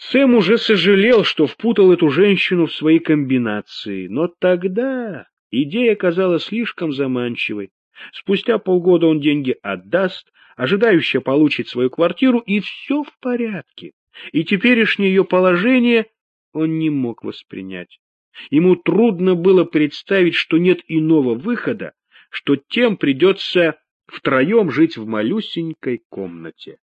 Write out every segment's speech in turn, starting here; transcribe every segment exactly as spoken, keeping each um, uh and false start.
Сэм уже сожалел, что впутал эту женщину в свои комбинации, но тогда идея казалась слишком заманчивой. Спустя полгода он деньги отдаст, ожидающе получит свою квартиру, и все в порядке. И теперешнее ее положение он не мог воспринять. Ему трудно было представить, что нет иного выхода, что тем придется втроем жить в малюсенькой комнате.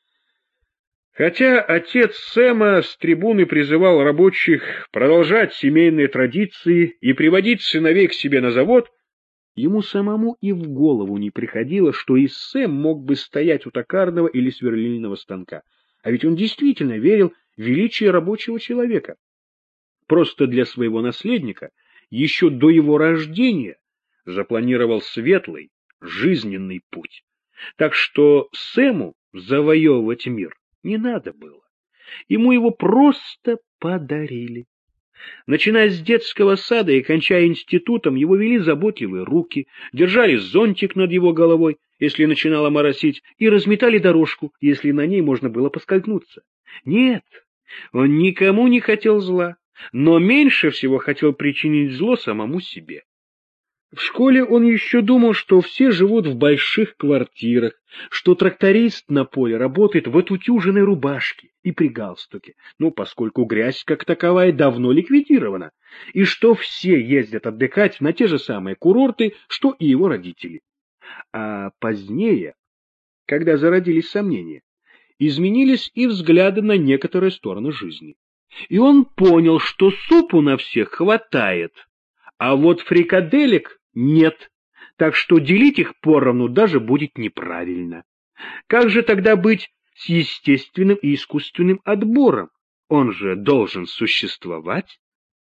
Хотя отец Сэма с трибуны призывал рабочих продолжать семейные традиции и приводить сыновей к себе на завод, ему самому и в голову не приходило, что и Сэм мог бы стоять у токарного или сверлильного станка. А ведь он действительно верил в величие рабочего человека. Просто для своего наследника еще до его рождения запланировал светлый, жизненный путь. Так что Сэму завоевывать мир не надо было. Ему его просто подарили. Начиная с детского сада и кончая институтом, его вели заботливые руки, держали зонтик над его головой, если начинало моросить, и разметали дорожку, если на ней можно было поскользнуться. Нет, он никому не хотел зла, но меньше всего хотел причинить зло самому себе. В школе он еще думал, что все живут в больших квартирах, что тракторист на поле работает в отутюженной рубашке и при галстуке, ну, поскольку грязь как таковая давно ликвидирована, и что все ездят отдыхать на те же самые курорты, что и его родители. А позднее, когда зародились сомнения, изменились и взгляды на некоторые стороны жизни. И он понял, что супу на всех хватает, а вот фрикаделек нет, так что делить их поровну даже будет неправильно. Как же тогда быть с естественным и искусственным отбором? Он же должен существовать.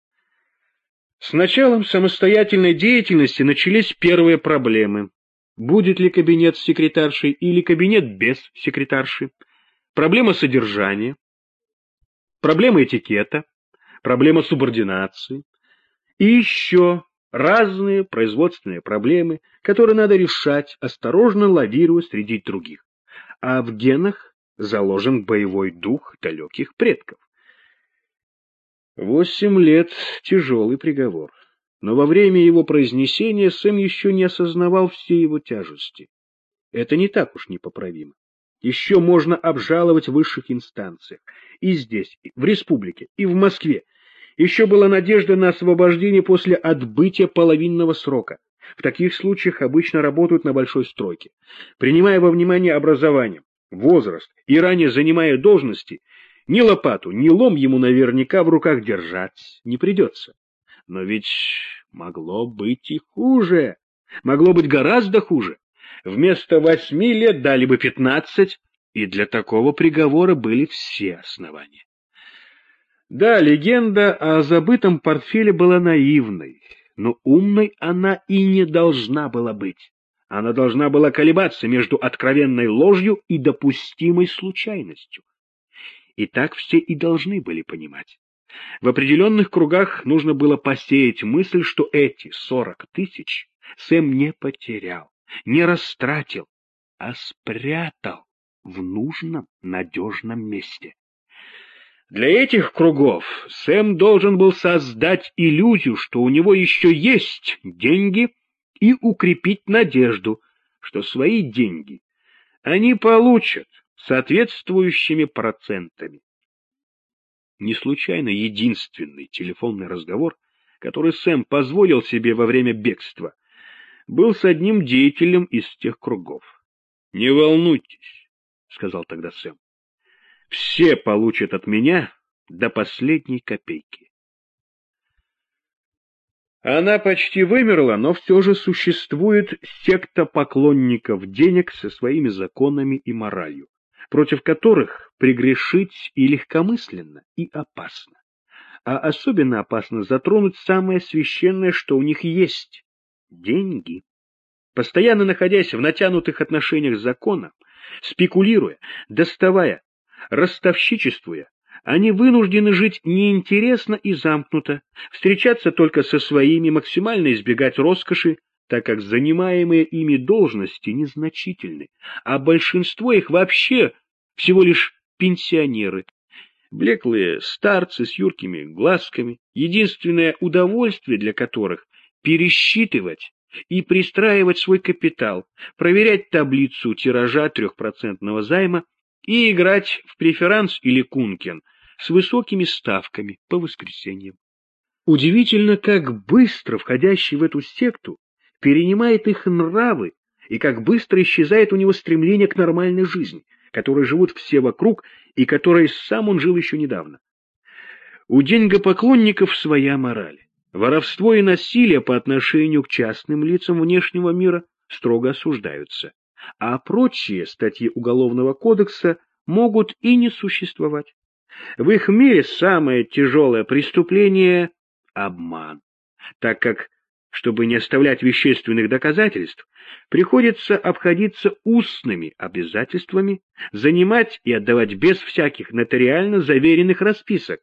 С началом самостоятельной деятельности начались первые проблемы. Будет ли кабинет с секретаршей или кабинет без секретарши? Проблема содержания, проблема этикета, проблема субординации и еще разные производственные проблемы, которые надо решать, осторожно лавируя среди других. А в генах заложен боевой дух далеких предков. Восемь лет — тяжелый приговор, но во время его произнесения Сэм еще не осознавал всей его тяжести. Это не так уж непоправимо. Еще можно обжаловать в высших инстанциях. И здесь, и в республике, и в Москве. Еще была надежда на освобождение после отбытия половинного срока. В таких случаях обычно работают на большой стройке. Принимая во внимание образование, возраст и ранее занимая должности, ни лопату, ни лом ему наверняка в руках держать не придется. Но ведь могло быть и хуже. Могло быть гораздо хуже. Вместо восьми лет дали бы пятнадцать, и для такого приговора были все основания. Да, легенда о забытом портфеле была наивной, но умной она и не должна была быть. Она должна была колебаться между откровенной ложью и допустимой случайностью. И так все и должны были понимать. В определенных кругах нужно было посеять мысль, что эти сорок тысяч Сэм не потерял, не растратил, а спрятал в нужном, надежном месте. Для этих кругов Сэм должен был создать иллюзию, что у него еще есть деньги, и укрепить надежду, что свои деньги они получат соответствующими процентами. Не случайно единственный телефонный разговор, который Сэм позволил себе во время бегства, был с одним деятелем из тех кругов. «Не волнуйтесь», — сказал тогда Сэм. «Все получат от меня до последней копейки». Она почти вымерла, но все же существует секта поклонников денег со своими законами и моралью, против которых прегрешить и легкомысленно, и опасно. А особенно опасно затронуть самое священное, что у них есть — деньги. Постоянно находясь в натянутых отношениях с законом, спекулируя, доставая, ростовщичествуя, они вынуждены жить неинтересно и замкнуто, встречаться только со своими, максимально избегать роскоши, так как занимаемые ими должности незначительны, а большинство их вообще всего лишь пенсионеры. Блеклые старцы с юркими глазками, единственное удовольствие для которых — пересчитывать и пристраивать свой капитал, проверять таблицу тиража трехпроцентного займа и играть в преферанс или кункен с высокими ставками по воскресеньям. Удивительно, как быстро входящий в эту секту перенимает их нравы и как быстро исчезает у него стремление к нормальной жизни, которой живут все вокруг и которой сам он жил еще недавно. У деньгопоклонников своя мораль. Воровство и насилие по отношению к частным лицам внешнего мира строго осуждаются, а прочие статьи Уголовного кодекса могут и не существовать. В их мире самое тяжелое преступление — обман, так как, чтобы не оставлять вещественных доказательств, приходится обходиться устными обязательствами, занимать и отдавать без всяких нотариально заверенных расписок.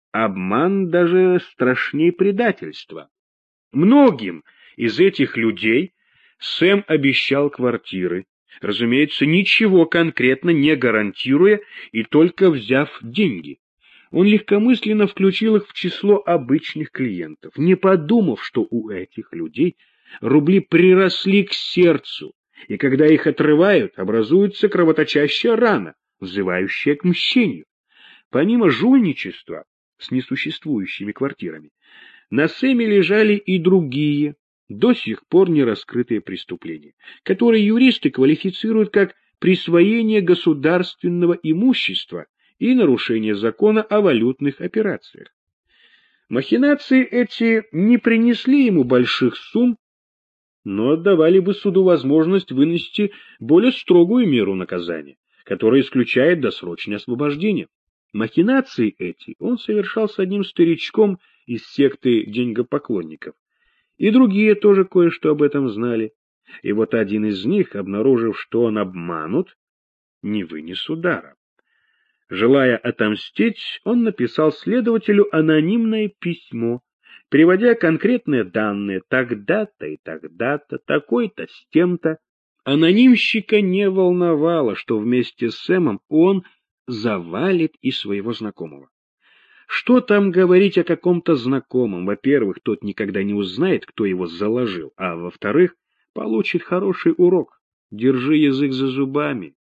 Обман даже страшнее предательства. Многим из этих людей Сэм обещал квартиры, разумеется, ничего конкретно не гарантируя и только взяв деньги. Он легкомысленно включил их в число обычных клиентов, не подумав, что у этих людей рубли приросли к сердцу, и когда их отрывают, образуется кровоточащая рана, взывающая к мщению. Помимо жульничества с несуществующими квартирами, на Сэме лежали и другие, до сих пор не раскрытые преступления, которые юристы квалифицируют как присвоение государственного имущества и нарушение закона о валютных операциях. Махинации эти не принесли ему больших сумм, но давали бы суду возможность вынести более строгую меру наказания, которая исключает досрочное освобождение. Махинации эти он совершал с одним старичком из секты деньгопоклонников, и другие тоже кое-что об этом знали. И вот один из них, обнаружив, что он обманут, не вынес удара. Желая отомстить, он написал следователю анонимное письмо, приводя конкретные данные тогда-то и тогда-то, такой-то с тем-то. Анонимщика не волновало, что вместе с Сэмом он завалит и своего знакомого. Что там говорить о каком-то знакомом? Во-первых, тот никогда не узнает, кто его заложил, а во-вторых, получит хороший урок. Держи язык за зубами.